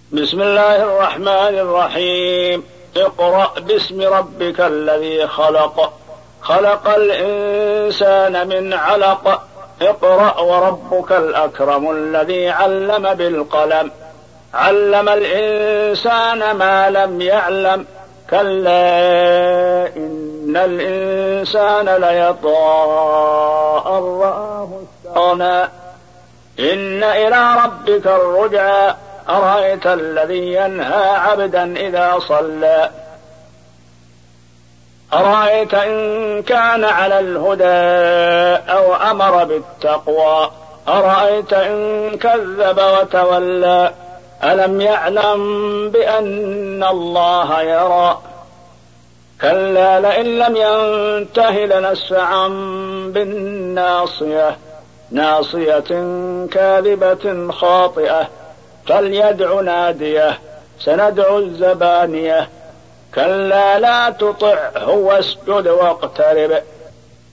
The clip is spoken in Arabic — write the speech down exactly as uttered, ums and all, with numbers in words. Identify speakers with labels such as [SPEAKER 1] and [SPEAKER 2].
[SPEAKER 1] بسم الله الرحمن الرحيم. اقرأ باسم ربك الذي خلق خلق الإنسان من علق اقرأ وربك الأكرم الذي علم بالقلم علم الإنسان ما لم يعلم كلا إن الإنسان ليطغى أن رآه استغنى إن إلى ربك الرجعى أرأيت الذي ينهى عبدا إذا صلى أرأيت إن كان على الهدى أو أمر بالتقوى أرأيت إن كذب وتولى ألم يعلم بأن الله يرى كلا لئن لم ينته لنسفعا بالناصية ناصية كاذبة خاطئة فليدع ناديه سندع الزبانية كلا لا تطعه واسجد واقترب